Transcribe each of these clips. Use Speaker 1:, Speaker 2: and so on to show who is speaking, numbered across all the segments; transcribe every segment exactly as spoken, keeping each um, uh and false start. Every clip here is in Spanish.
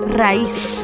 Speaker 1: Raíces.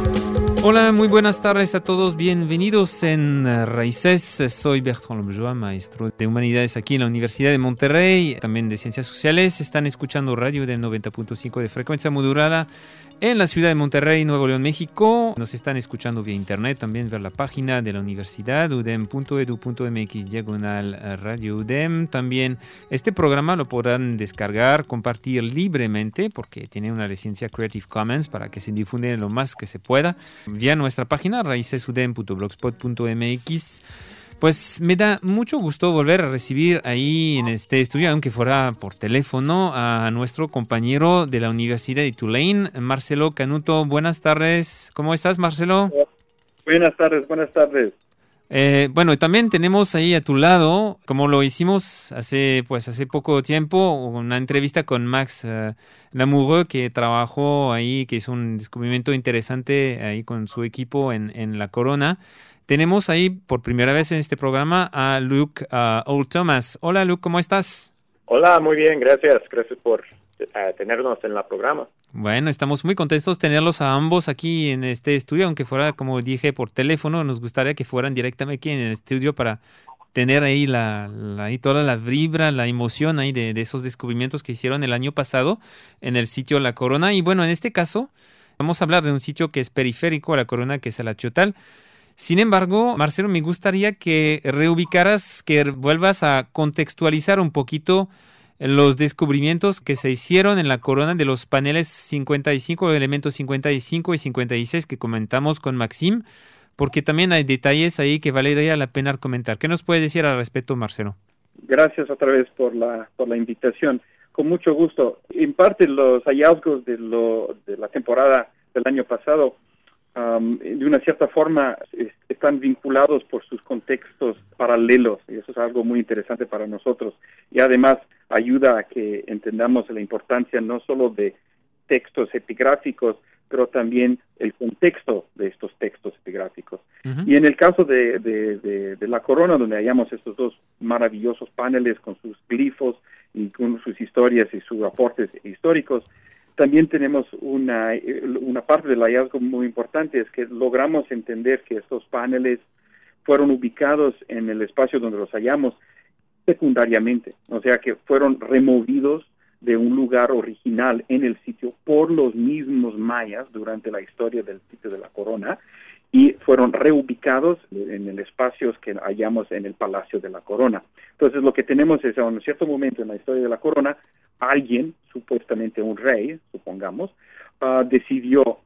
Speaker 2: Hola, muy buenas tardes a todos. Bienvenidos en Raíces. Soy Bertrand Lomjoa, maestro de Humanidades aquí en la Universidad de Monterrey, también de Ciencias Sociales. Están escuchando radio del noventa punto cinco de frecuencia modulada en la ciudad de Monterrey, Nuevo León, México. Nos están escuchando vía internet, también ver la página de la universidad, udem punto edu punto mx, diagonal radio udem. También este programa lo podrán descargar, compartir libremente, porque tiene una licencia Creative Commons para que se difunda lo más que se pueda, vía nuestra página raicesudem punto blogspot punto mx. Pues me da mucho gusto volver a recibir ahí en este estudio, aunque fuera por teléfono, a nuestro compañero de la Universidad de Tulane, Marcelo Canuto. Buenas tardes. ¿Cómo estás, Marcelo?
Speaker 3: Buenas tardes, buenas tardes.
Speaker 2: Eh, bueno, también tenemos ahí a tu lado, como lo hicimos hace pues hace poco tiempo, una entrevista con Max uh, Lamoureux, que trabajó ahí, que hizo un descubrimiento interesante ahí con su equipo en, en la corona. Tenemos ahí por primera vez en este programa a Luke uh, Old Thomas. Hola, Luke, ¿cómo estás?
Speaker 3: Hola, muy bien, gracias. Gracias por uh, tenernos en el programa.
Speaker 2: Bueno, estamos muy contentos de tenerlos a ambos aquí en este estudio, aunque fuera, como dije, por teléfono. Nos gustaría que fueran directamente aquí en el estudio para tener ahí, la, la, ahí toda la vibra, la emoción ahí de, de esos descubrimientos que hicieron el año pasado en el sitio La Corona. Y bueno, en este caso vamos a hablar de un sitio que es periférico a La Corona, que es el Achotal. Sin embargo, Marcelo, me gustaría que reubicaras, que vuelvas a contextualizar un poquito los descubrimientos que se hicieron en la corona de los paneles cincuenta y cinco, elementos cincuenta y cinco y cincuenta y seis que comentamos con Maxim, porque también hay detalles ahí que valería la pena comentar. ¿Qué nos puede decir al respecto, Marcelo?
Speaker 3: Gracias otra vez por la por la invitación. Con mucho gusto. En parte, los hallazgos de, lo, de la temporada del año pasado, Um, de una cierta forma, es, están vinculados por sus contextos paralelos, y eso es algo muy interesante para nosotros. Y además ayuda a que entendamos la importancia no solo de textos epigráficos, pero también el contexto de estos textos epigráficos. Uh-huh. Y en el caso de, de, de, de la corona, donde hallamos estos dos maravillosos paneles con sus glifos y con sus historias y sus aportes históricos, también tenemos una, una parte del hallazgo muy importante, es que logramos entender que estos paneles fueron ubicados en el espacio donde los hallamos secundariamente, o sea que fueron removidos de un lugar original en el sitio por los mismos mayas durante la historia del sitio de la corona, y fueron reubicados en el espacio que hallamos en el Palacio de la Corona. Entonces, lo que tenemos es, en un cierto momento en la historia de la corona, alguien, supuestamente un rey, supongamos, uh, decidió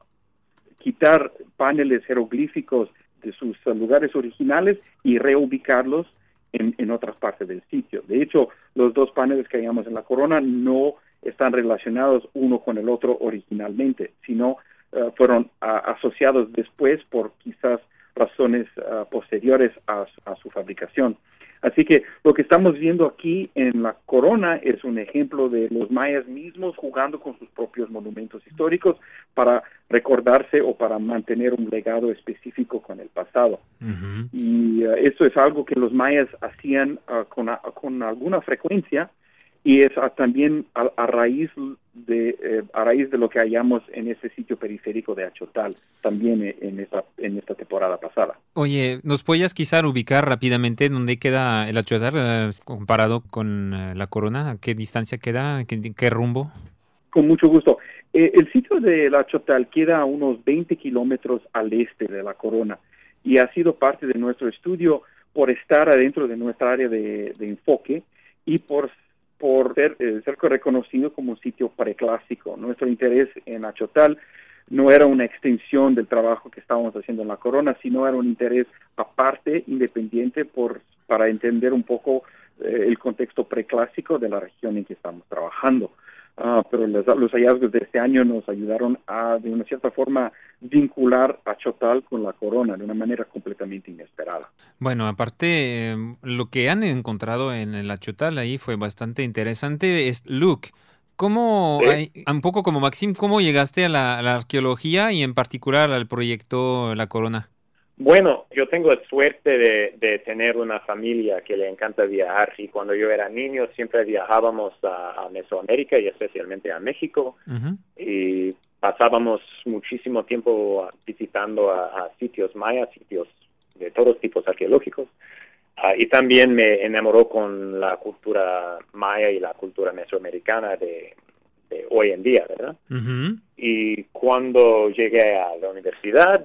Speaker 3: quitar paneles jeroglíficos de sus uh, lugares originales y reubicarlos en, en otras partes del sitio. De hecho, los dos paneles que hallamos en la corona no están relacionados uno con el otro originalmente, sino Uh, fueron uh, asociados después por quizás razones uh, posteriores a, a su fabricación. Así que lo que estamos viendo aquí en la corona es un ejemplo de los mayas mismos jugando con sus propios monumentos históricos para recordarse o para mantener un legado específico con el pasado. Uh-huh. Y uh, eso es algo que los mayas hacían uh, con, a, con alguna frecuencia, y es a, también a, a raíz de eh, a raíz de lo que hallamos en ese sitio periférico de Achotal, también en esta en esta temporada pasada.
Speaker 2: Oye, ¿nos podías quizá ubicar rápidamente dónde queda el Achotal eh, comparado con eh, la corona? ¿A qué distancia queda? ¿Qué, qué rumbo?
Speaker 3: Con mucho gusto. Eh, el sitio de Achotal queda a unos veinte kilómetros al este de la corona, y ha sido parte de nuestro estudio por estar adentro de nuestra área de, de enfoque y por por ser, eh, ser reconocido como un sitio preclásico. Nuestro interés en Achotal no era una extensión del trabajo que estábamos haciendo en la corona, sino era un interés aparte, independiente, por para entender un poco eh, el contexto preclásico de la región en que estamos trabajando. Uh, pero los, los hallazgos de este año nos ayudaron a, de una cierta forma, vincular a Achotal con la corona de una manera completamente inesperada.
Speaker 2: Bueno, aparte, eh, lo que han encontrado en el Achotal ahí fue bastante interesante. Es Luke, ¿cómo,
Speaker 3: ¿Sí?
Speaker 2: hay, un poco como Maxim, cómo llegaste a la, a la arqueología y en particular al proyecto La Corona?
Speaker 4: Bueno, yo tengo la suerte de, de tener una familia que le encanta viajar, y cuando yo era niño siempre viajábamos a, a Mesoamérica y especialmente a México. Uh-huh. Y pasábamos muchísimo tiempo visitando a, a sitios mayas, sitios de todos tipos arqueológicos. Uh, y también me enamoró con la cultura maya y la cultura mesoamericana de, de hoy en día, ¿verdad? Uh-huh. Y cuando llegué a la universidad,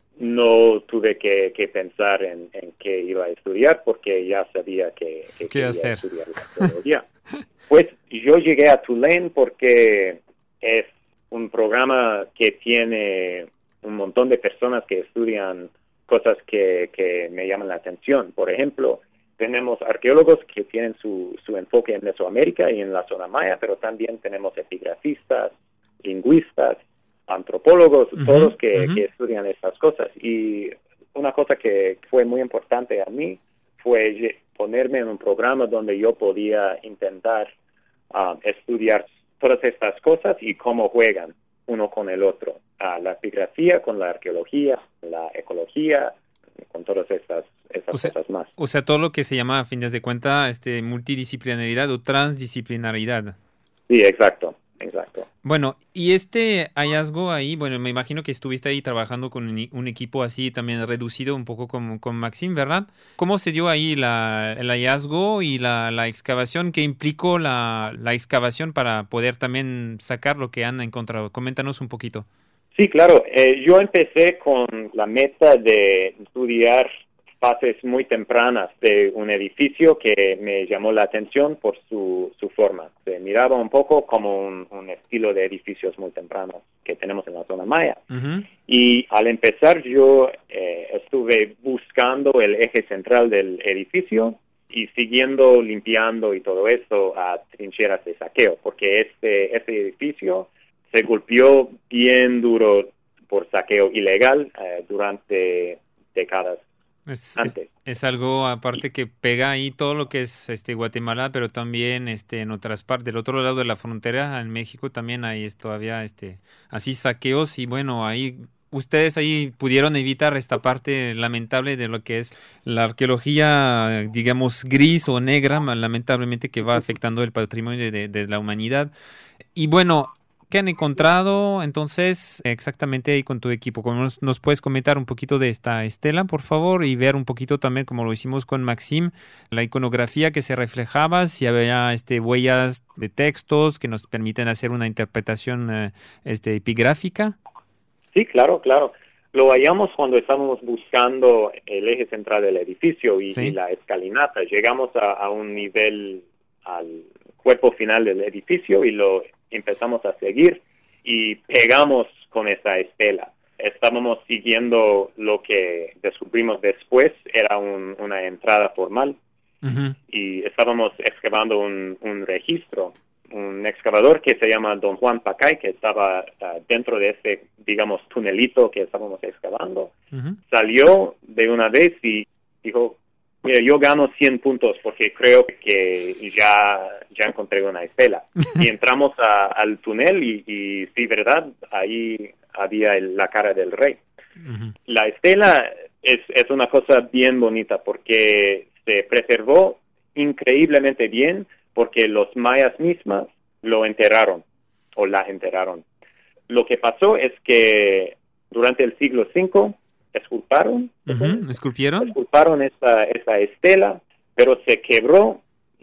Speaker 4: no tuve que, que pensar en, en qué iba a estudiar porque ya sabía que, que
Speaker 2: ¿Qué
Speaker 4: quería
Speaker 2: hacer?
Speaker 4: estudiar la arqueología. Pues yo llegué a Tulane porque es un programa que tiene un montón de personas que estudian cosas que, que me llaman la atención. Por ejemplo, tenemos arqueólogos que tienen su, su enfoque en Mesoamérica y en la zona maya, pero también tenemos epigrafistas, lingüistas, antropólogos, uh-huh, todos que, uh-huh. que estudian estas cosas. Y una cosa que fue muy importante a mí fue ponerme en un programa donde yo podía intentar uh, estudiar todas estas cosas y cómo juegan uno con el otro. Uh, la epigrafía con la arqueología, la ecología, con todas estas, estas
Speaker 2: o sea,
Speaker 4: cosas más.
Speaker 2: O sea, todo lo que se llama, a fin de cuentas, este, multidisciplinaridad o transdisciplinaridad.
Speaker 4: Sí, exacto. Exacto.
Speaker 2: Bueno, y este hallazgo ahí, bueno, me imagino que estuviste ahí trabajando con un, un equipo así también reducido un poco con, con Maxime, ¿verdad? ¿Cómo se dio ahí la, el hallazgo y la, la excavación? ¿Qué implicó la, la excavación para poder también sacar lo que han encontrado? Coméntanos un poquito.
Speaker 4: Sí, claro. Eh, yo empecé con la meta de estudiar fases muy tempranas de un edificio que me llamó la atención por su, su forma. Se miraba un poco como un, un estilo de edificios muy tempranos que tenemos en la zona maya. Uh-huh. Y al empezar yo eh, estuve buscando el eje central del edificio y siguiendo limpiando y todo eso a trincheras de saqueo, porque este, este edificio se golpeó bien duro por saqueo ilegal eh, durante décadas.
Speaker 2: Es, es, es algo aparte que pega ahí todo lo que es este Guatemala, pero también este en otras partes, del otro lado de la frontera, en México también hay esto, había este así saqueos y bueno, ahí ustedes ahí pudieron evitar esta parte lamentable de lo que es la arqueología, digamos, gris o negra, lamentablemente que va afectando el patrimonio de, de, de la humanidad. Y bueno, ¿qué han encontrado entonces exactamente ahí con tu equipo? ¿Nos, nos puedes comentar un poquito de esta estela, por favor? Y ver un poquito también, como lo hicimos con Maxime, la iconografía que se reflejaba, si había este, huellas de textos que nos permiten hacer una interpretación eh, este, epigráfica.
Speaker 4: Sí, claro, claro. Lo hallamos cuando estábamos buscando el eje central del edificio y, ¿sí? y la escalinata. Llegamos a, a un nivel, al cuerpo final del edificio y lo empezamos a seguir y pegamos con esa estela. Estábamos siguiendo lo que descubrimos después, era un, una entrada formal. Uh-huh. Y estábamos excavando un, un registro, un excavador que se llama Don Juan Pacay, que estaba uh, dentro de ese, digamos, tunelito que estábamos excavando. Uh-huh. Salió de una vez y dijo, mira, yo gano cien puntos porque creo que ya, ya encontré una estela. Y entramos a, al túnel y, y sí, verdad, ahí había el, la cara del rey. Uh-huh. La estela es, es una cosa bien bonita porque se preservó increíblemente bien porque los mayas mismas lo enterraron o la enterraron. Lo que pasó es que durante el siglo cinco esculparon,
Speaker 2: uh-huh. ¿Esculpieron?
Speaker 4: Esculparon esa, esa estela, pero se quebró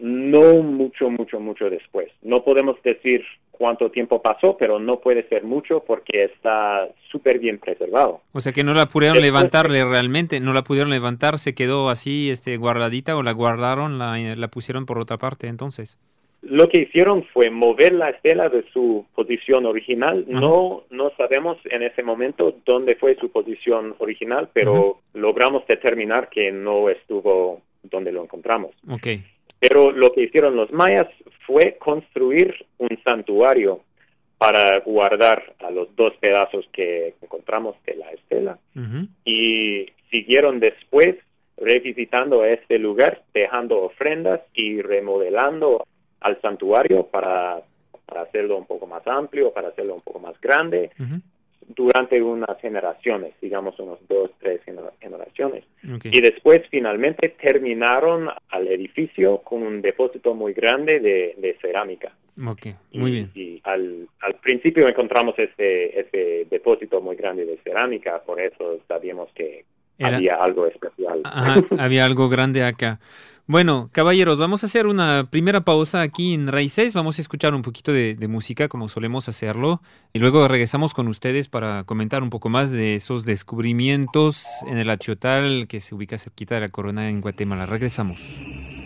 Speaker 4: no mucho, mucho, mucho después. No podemos decir cuánto tiempo pasó, pero no puede ser mucho porque está súper bien preservado.
Speaker 2: O sea que no la pudieron después, levantarle realmente, no la pudieron levantar, se quedó así este, guardadita o la guardaron, la, la pusieron por otra parte entonces.
Speaker 4: Lo que hicieron fue mover la estela de su posición original. Uh-huh. No, no sabemos en ese momento dónde fue su posición original, pero uh-huh. logramos determinar que no estuvo donde lo encontramos.
Speaker 2: Okay.
Speaker 4: Pero lo que hicieron los mayas fue construir un santuario para guardar a los dos pedazos que encontramos de la estela. Uh-huh. Y siguieron después revisitando este lugar, dejando ofrendas y remodelando al santuario para, para hacerlo un poco más amplio, para hacerlo un poco más grande, uh-huh. durante unas generaciones, digamos unos dos, tres generaciones. Okay. Y después finalmente terminaron al edificio con un depósito muy grande de, de cerámica.
Speaker 2: Okay. Muy
Speaker 4: y,
Speaker 2: bien.
Speaker 4: Y al, al principio encontramos este, este depósito muy grande de cerámica, por eso sabíamos que Era... había algo especial.
Speaker 2: Ajá, había algo grande acá. Bueno, caballeros, vamos a hacer una primera pausa aquí en Raíces. Vamos a escuchar un poquito de, de música, como solemos hacerlo, y luego regresamos con ustedes para comentar un poco más de esos descubrimientos en el Achotal, que se ubica cerquita de la Corona en Guatemala. Regresamos.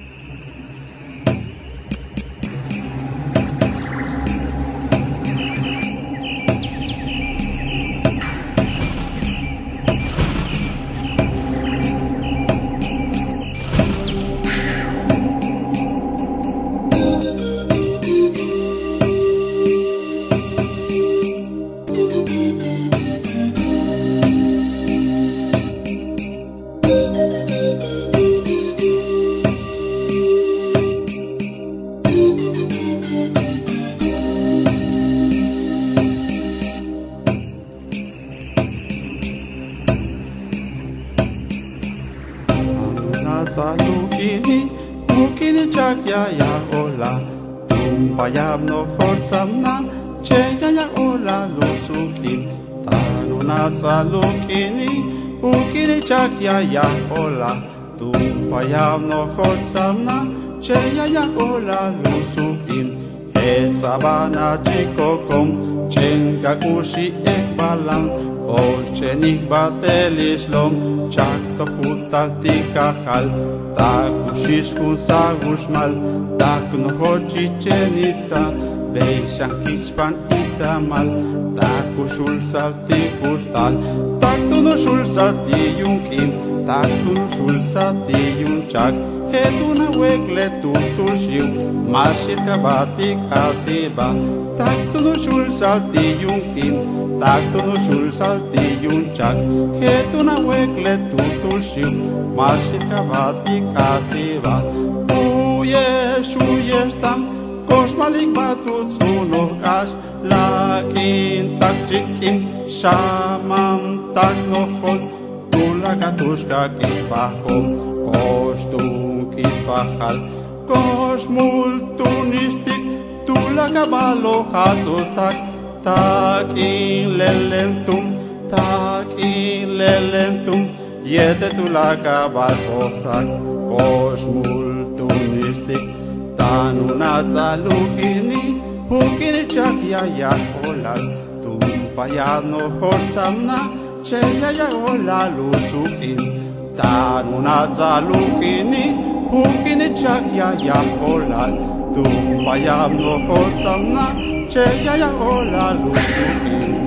Speaker 1: Salukini, ukini chakya ya ola, tumpayab no horsamna, cheya ya ola lusukin. Tanuna salukini, ukini chakya ya ola, tumpayab no horsamna, cheya ya ola lusukin. Et sabana chikokom, chenka kushi ekbalan. Olchenik batelislom, chakto putal tikahal, takushish kun sagusmal, takno hochichenitza, beishan kispan isamal, takushul salti kustal, taktuno shul salti yunkin, taktuno shul salti yunchak, etuna wekle tutushiu, mashit kabatik hasiba, taktuno shul salti yunkin, taktuno shul salti yunchak, etuna wekle tutushiu, mashit kabatik hasiba, uye shuyestam, koshmalik batutsuno kash, lakin tak chikin, shamam tak nohol, tulakatushka kipahom, koshtun kipahal, koshmultunistik, tulakabalo hatzotak, takin lelentum, takin lelentum, yete tulakabal kohtak, koshmultunistik, tanunatsalukini, hukini chakya yakolal, tumpayad no horsamna, cheya yakolal usukin, tanunatsalukini, hukini chakya yakolal, tumpayad no horsamna, cheya yakolal usukin.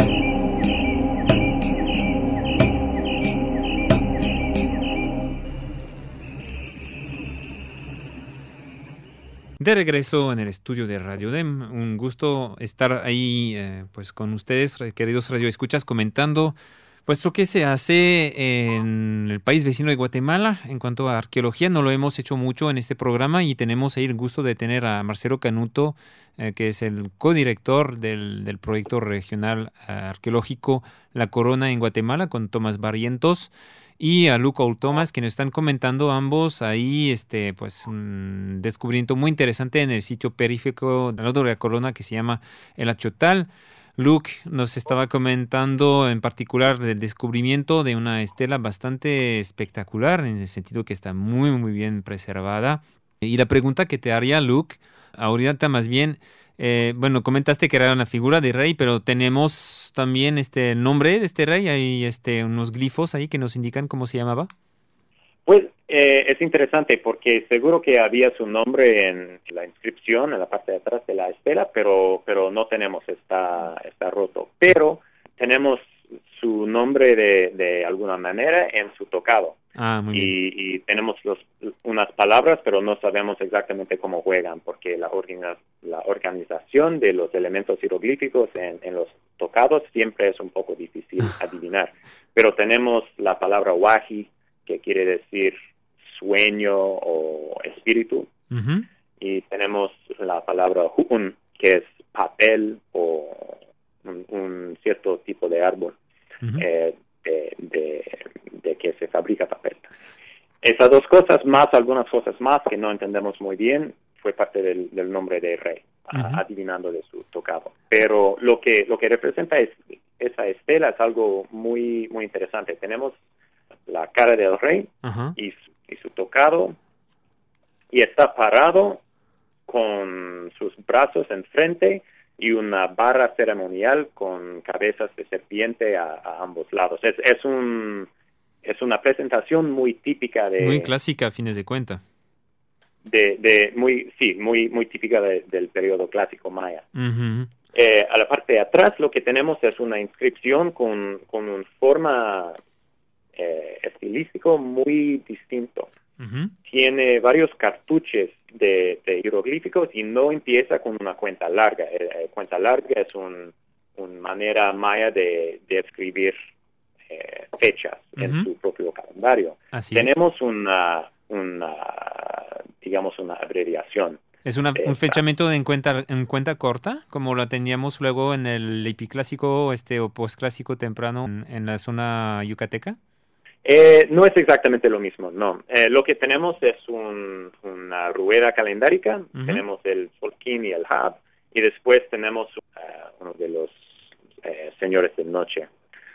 Speaker 2: De regreso en el estudio de Radio D E M, un gusto estar ahí eh, pues con ustedes, queridos radioescuchas, comentando pues lo que se hace en el país vecino de Guatemala en cuanto a arqueología. No lo hemos hecho mucho en este programa y tenemos ahí el gusto de tener a Marcelo Canuto, eh, que es el codirector del, del proyecto regional eh, arqueológico La Corona en Guatemala, con Tomás Barrientos, y a Luke Old Thomas, que nos están comentando ambos ahí este pues un descubrimiento muy interesante en el sitio periférico al lado de la Corona que se llama el Achotal. Luke nos estaba comentando en particular del descubrimiento de una estela bastante espectacular, en el sentido que está muy muy bien preservada. Y la pregunta que te haría, Luke, ahorita más bien, eh, bueno, comentaste que era una figura de rey, pero tenemos también este nombre de este rey, hay este, unos glifos ahí que nos indican cómo se llamaba.
Speaker 4: Pues eh, es interesante porque seguro que había su nombre en la inscripción, en la parte de atrás de la estela, pero pero no tenemos, está, está roto. Pero tenemos su nombre de, de alguna manera en su tocado.
Speaker 2: Ah, muy bien.
Speaker 4: Y, y tenemos los, unas palabras, pero no sabemos exactamente cómo juegan, porque la, organiza, la organización de los elementos jeroglíficos en, en los tocados siempre es un poco difícil adivinar. Pero tenemos la palabra wahi, que quiere decir sueño o espíritu, uh-huh. Y tenemos la palabra hu'un, que es papel o un, un cierto tipo de árbol. Uh-huh. eh, de, de, de que se fabrica papel. Esas dos cosas más, algunas cosas más que no entendemos muy bien, fue parte del, del nombre del rey. uh-huh. adivinando de su tocado. Pero lo que lo que representa es, esa estela es algo muy muy interesante. Tenemos la cara del rey uh-huh. y, su, y su tocado, y está parado con sus brazos enfrente y una barra ceremonial con cabezas de serpiente a, a ambos lados. Es, es un es una presentación muy típica de...
Speaker 2: Muy clásica, a fines de cuentas.
Speaker 4: De, de muy sí muy muy típica de, del periodo clásico maya.
Speaker 2: Uh-huh.
Speaker 4: Eh, a la parte de atrás lo que tenemos es una inscripción con con una forma eh, estilístico muy distinto. Uh-huh. Tiene varios cartuchos de, de jeroglíficos y no empieza con una cuenta larga. Eh, cuenta larga es un una manera maya de, de escribir eh, fechas uh-huh. en su propio calendario.
Speaker 2: Así
Speaker 4: tenemos
Speaker 2: es.
Speaker 4: una una digamos una abreviación.
Speaker 2: ¿Es una, un fechamiento en cuenta en cuenta corta, como la teníamos luego en el epiclásico este, o postclásico temprano en, en la zona yucateca?
Speaker 4: Eh, no es exactamente lo mismo, no. Eh, lo que tenemos es un, una rueda calendárica, uh-huh. tenemos el Solquín y el Hab, y después tenemos uh, uno de los eh, señores de noche.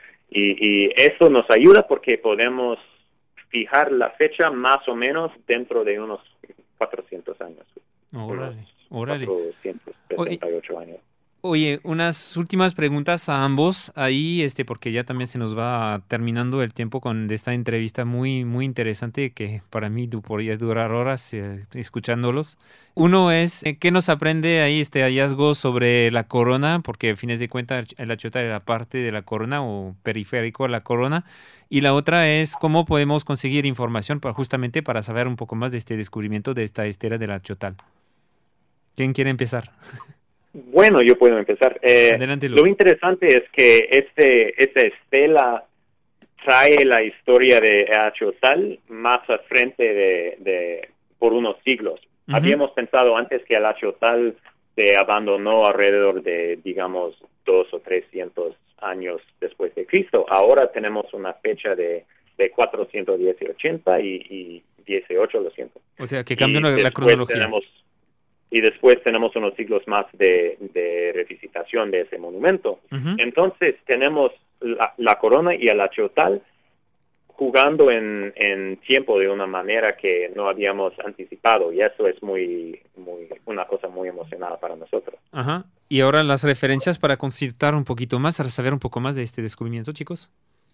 Speaker 4: Y, y eso nos ayuda porque podemos fijar la fecha más o menos dentro de unos cuatrocientos años.
Speaker 2: Órale, órale.
Speaker 4: cuatrocientos sesenta y ocho años.
Speaker 2: Oye, unas últimas preguntas a ambos ahí, este, porque ya también se nos va terminando el tiempo con esta entrevista muy, muy interesante que para mí podría durar horas eh, escuchándolos. Uno es, ¿qué nos aprende ahí este hallazgo sobre la corona? Porque a fines de cuentas el achiotal era parte de la corona o periférico a la corona. Y la otra es, ¿cómo podemos conseguir información para, justamente para saber un poco más de este descubrimiento de esta estela del achiotal? ¿Quién quiere empezar?
Speaker 4: Bueno, yo puedo empezar. Eh,
Speaker 2: Adelante,
Speaker 4: lo interesante es que este esta estela trae la historia de Achiotal más al frente de, de por unos siglos. Uh-huh. Habíamos pensado antes que el Achiotal se abandonó alrededor de, digamos, dos o trescientos años después de Cristo. Ahora tenemos una fecha de, de cuatrocientos diez y ochenta y, y dieciocho, lo siento.
Speaker 2: O sea, que cambió la, la cronología.
Speaker 4: Tenemos, y después tenemos unos siglos más de, de revisitación de ese monumento. Uh-huh. Entonces tenemos la, la corona y el achiotal jugando en, en tiempo de una manera que no habíamos anticipado, y eso es muy, muy una cosa muy emocionada para nosotros.
Speaker 2: Ajá. Y ahora las referencias para consultar un poquito más, para saber un poco más de este descubrimiento, chicos.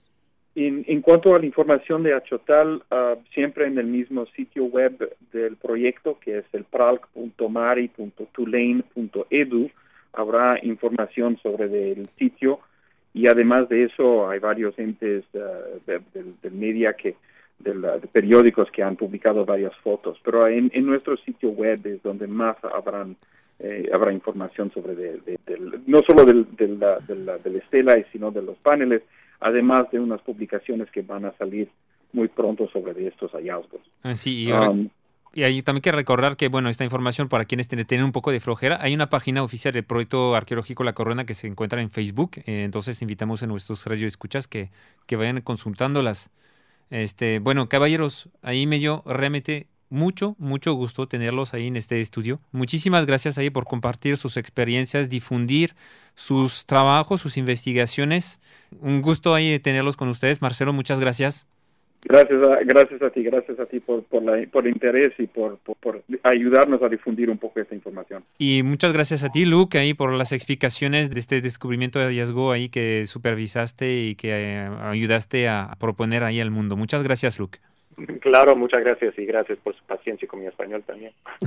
Speaker 3: En, en cuanto a la información de Achiotal, uh, siempre en el mismo sitio web del proyecto, que es el pralc punto mari punto tulane punto edu, habrá información sobre el sitio, y además de eso hay varios entes uh, de, de, del media, que de, la, de periódicos que han publicado varias fotos, pero en, en nuestro sitio web es donde más habrán eh, habrá información sobre de, de, de, no solo del, de, la, de, la, de la estela, sino de los paneles, además de unas publicaciones que van a salir muy pronto sobre de estos hallazgos.
Speaker 2: Ah, sí, y, ahora, um, y ahí también hay que recordar que, bueno, esta información para quienes tienen un poco de flojera, hay una página oficial del Proyecto Arqueológico La Corona que se encuentra en Facebook, eh, entonces invitamos a nuestros radioescuchas que, que vayan consultándolas. Este, bueno, caballeros, ahí me dio realmente mucho, mucho gusto tenerlos ahí en este estudio. Muchísimas gracias ahí por compartir sus experiencias, difundir sus trabajos, sus investigaciones. Un gusto ahí tenerlos con ustedes. Marcelo, muchas gracias.
Speaker 3: Gracias a, gracias a ti, gracias a ti por, por, la, por el interés y por, por, por ayudarnos a difundir un poco esta información.
Speaker 2: Y muchas gracias a ti, Luke, ahí por las explicaciones de este descubrimiento de hallazgo ahí que supervisaste y que eh, ayudaste a proponer ahí al mundo. Muchas gracias, Luke.
Speaker 4: Claro, muchas gracias, y gracias por su paciencia con mi español también.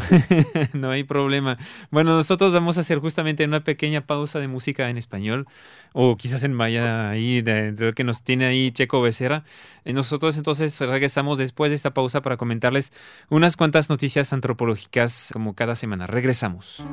Speaker 2: No hay problema. Bueno, nosotros vamos a hacer justamente una pequeña pausa de música en español, o quizás en maya, ahí de, de lo que nos tiene ahí Checo Becerra. Y nosotros entonces regresamos después de esta pausa para comentarles unas cuantas noticias antropológicas como cada semana. Regresamos.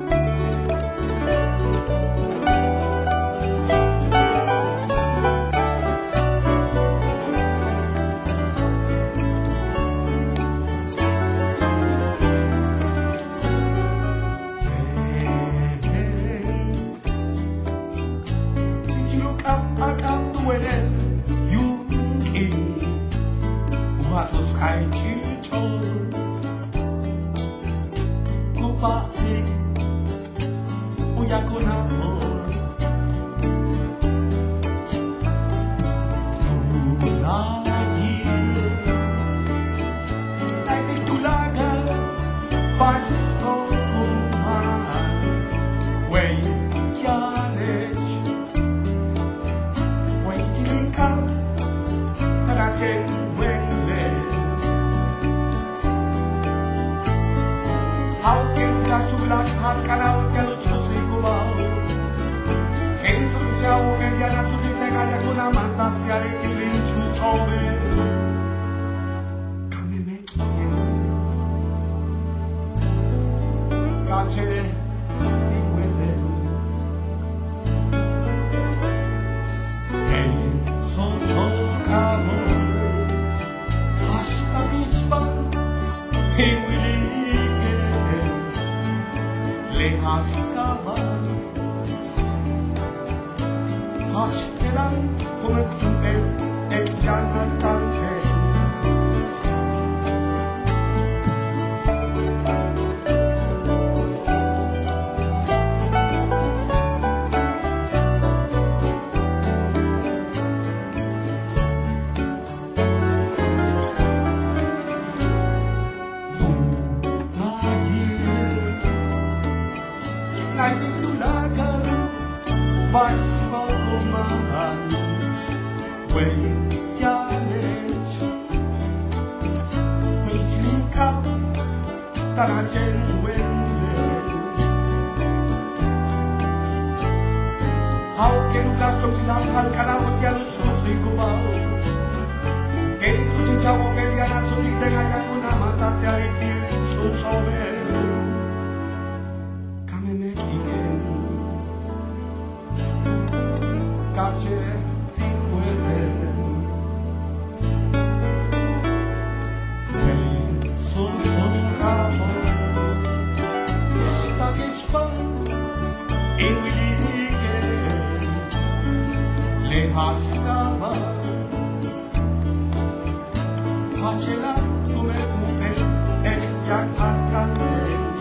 Speaker 5: Beliana Sudite Gaya Kuna Mata Siari Kilin Chusobe Kameme Gache Tiwede Hey So So Kamo Hasta Kichban Hey Willie Le Haskaban Aşkeran kumukte ekyan hatante Tarajen wende How can you gas to kilas al canal ya lo soy cubao Que su si chavo que ya na su te gaya kuna mata se arichi su sobe Kameme kigen Gache ti wende So so E Willie Le Haskaba Hachela Tume Mupe Ek Yak Hakante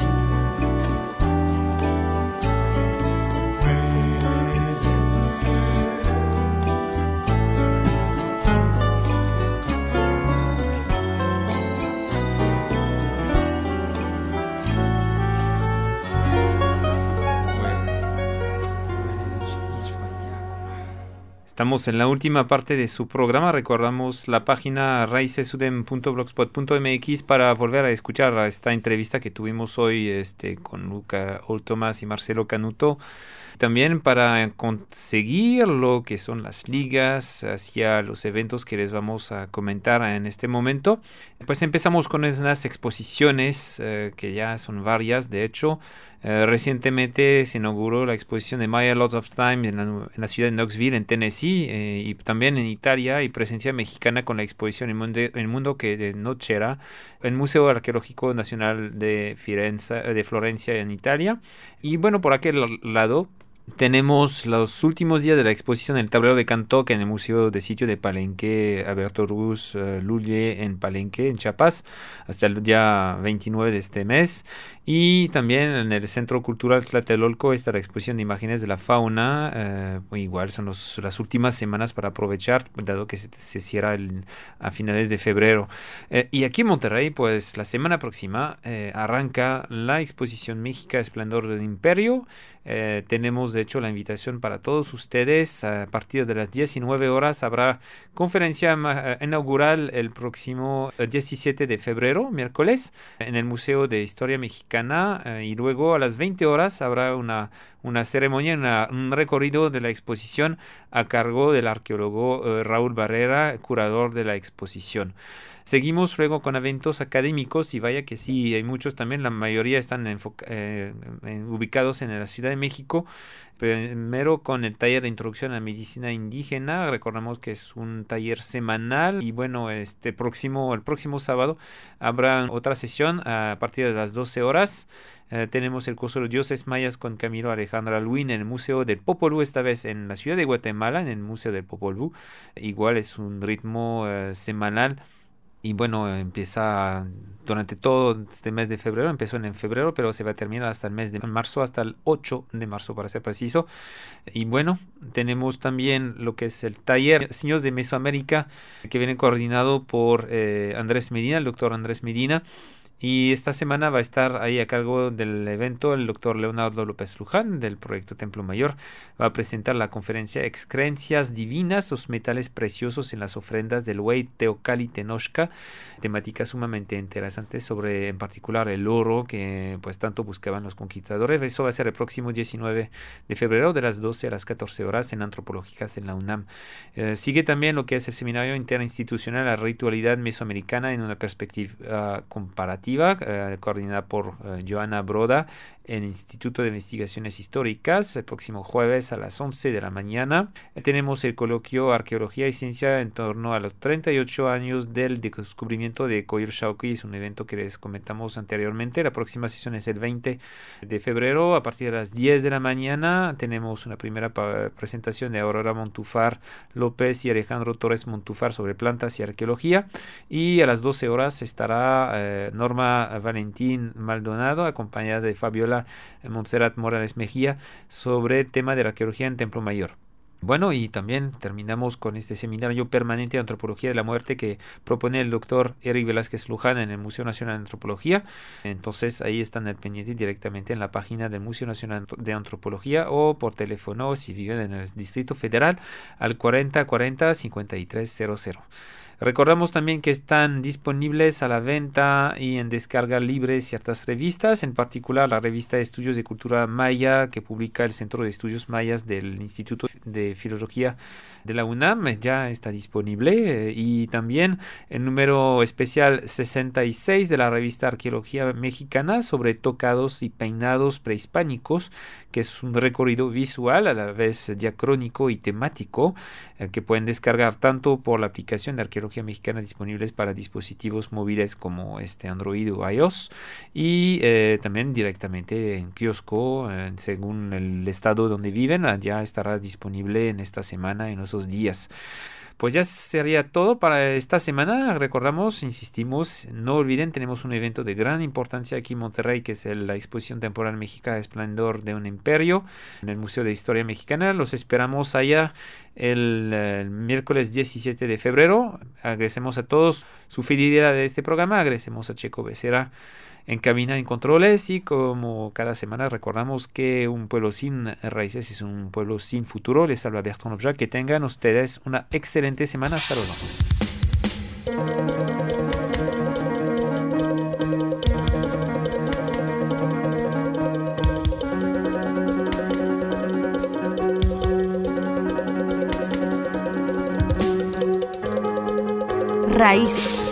Speaker 2: Estamos en la última parte de su programa. Recordamos la página raicesudem punto blogspot punto m x para volver a escuchar esta entrevista que tuvimos hoy este, con Luca Oltomás y Marcelo Canuto. También para conseguir lo que son las ligas hacia los eventos que les vamos a comentar en este momento. Pues empezamos con unas exposiciones eh, que ya son varias. De hecho, eh, recientemente se inauguró la exposición de Maya Lots of Time en la, en la ciudad de Knoxville, en Tennessee, eh, y también en Italia, y presencia mexicana con la exposición El Mundo, el mundo que de Nocera, el Museo Arqueológico Nacional de, Firenze, de Florencia en Italia. Y bueno, por aquel lado tenemos los últimos días de la exposición El Tablero de Cantoc en el Museo de Sitio de Palenque, Alberto Ruz uh, Lulle en Palenque, en Chiapas, hasta el día veintinueve de este mes. Y también en el Centro Cultural Tlatelolco está la exposición de imágenes de la fauna. Uh, igual son los, las últimas semanas para aprovechar, dado que se, se cierra el, a finales de febrero. Uh, y aquí en Monterrey, pues la semana próxima uh, arranca la exposición México Esplendor del Imperio. Uh, tenemos de hecho la invitación para todos ustedes. A partir de las diecinueve horas habrá conferencia inaugural el próximo diecisiete de febrero, miércoles, en el Museo de Historia Mexicana, eh, y luego a las veinte horas habrá una, una ceremonia, una, un recorrido de la exposición a cargo del arqueólogo eh, Raúl Barrera, curador de la exposición. Seguimos luego con eventos académicos, y vaya que sí, hay muchos también, la mayoría están enfoc- eh, ubicados en la Ciudad de México. Primero con el taller de introducción a la medicina indígena. Recordamos que es un taller semanal, y bueno, este próximo, el próximo sábado habrá otra sesión a partir de las doce horas. Eh, tenemos el curso de Dioses Mayas con Camilo Alejandra Luin en el Museo del Popol Vuh, esta vez en la ciudad de Guatemala, en el Museo del Popol Vuh. Igual es un ritmo eh, semanal. Y bueno, empieza durante todo este mes de febrero, empezó en febrero, pero se va a terminar hasta el mes de marzo, hasta el ocho de marzo para ser preciso. Y bueno, tenemos también lo que es el taller Señores de Mesoamérica, que viene coordinado por eh, Andrés Medina, el doctor Andrés Medina. Y esta semana va a estar ahí a cargo del evento el doctor Leonardo López Luján del proyecto Templo Mayor. Va a presentar la conferencia Excrencias Divinas, los metales preciosos en las ofrendas del Huey Teocalli Tenochca, temática sumamente interesante sobre en particular el oro que pues tanto buscaban los conquistadores. Eso va a ser el próximo diecinueve de febrero de las doce a las catorce horas en Antropológicas en la UNAM. Eh, sigue también lo que es el seminario interinstitucional La Ritualidad Mesoamericana en una perspectiva uh, comparativa, Uh, coordinada por uh, Joana Broda en el Instituto de Investigaciones Históricas, el próximo jueves a las once de la mañana. Eh, tenemos el coloquio Arqueología y Ciencia en torno a los treinta y ocho años del descubrimiento de Coyolxauhqui. Es un evento que les comentamos anteriormente. La próxima sesión es el veinte de febrero a partir de las diez de la mañana. Tenemos una primera presentación de Aurora Montufar López y Alejandro Torres Montufar sobre plantas y arqueología, y a las doce horas estará eh, Norma Valentín Maldonado acompañada de Fabiola Montserrat Morales Mejía sobre el tema de la arqueología en Templo Mayor. Bueno, y también terminamos con este seminario permanente de Antropología de la Muerte que propone el doctor Eric Velázquez Luján en el Museo Nacional de Antropología. Entonces ahí están al pendiente directamente en la página del Museo Nacional de Antropología o por teléfono si viven en el Distrito Federal al cuarenta cuarenta cincuenta y tres cero cero. Recordamos también que están disponibles a la venta y en descarga libre ciertas revistas, en particular la revista de Estudios de Cultura Maya que publica el Centro de Estudios Mayas del Instituto de Filología de la UNAM, ya está disponible, eh, y también el número especial sesenta y seis de la revista Arqueología Mexicana sobre tocados y peinados prehispánicos, que es un recorrido visual a la vez diacrónico y temático, eh, que pueden descargar tanto por la aplicación de Arqueología Mexicana disponibles para dispositivos móviles como este Android o iOS, y eh, también directamente en kiosco, eh, según el estado donde viven, ya estará disponible en esta semana, en esos días. Pues ya sería todo para esta semana. Recordamos, insistimos, no olviden, tenemos un evento de gran importancia aquí en Monterrey, que es el, la Exposición Temporal México Esplendor de un Imperio, en el Museo de Historia Mexicana. Los esperamos allá el, el miércoles diecisiete de febrero. Agradecemos a todos su fidelidad de este programa. Agradecemos a Checo Becerra en cabina en controles, y como cada semana recordamos que un pueblo sin raíces es un pueblo sin futuro. Les habla Bertrand Lobjat. Que tengan ustedes una excelente semana. Hasta luego.
Speaker 6: Raíces.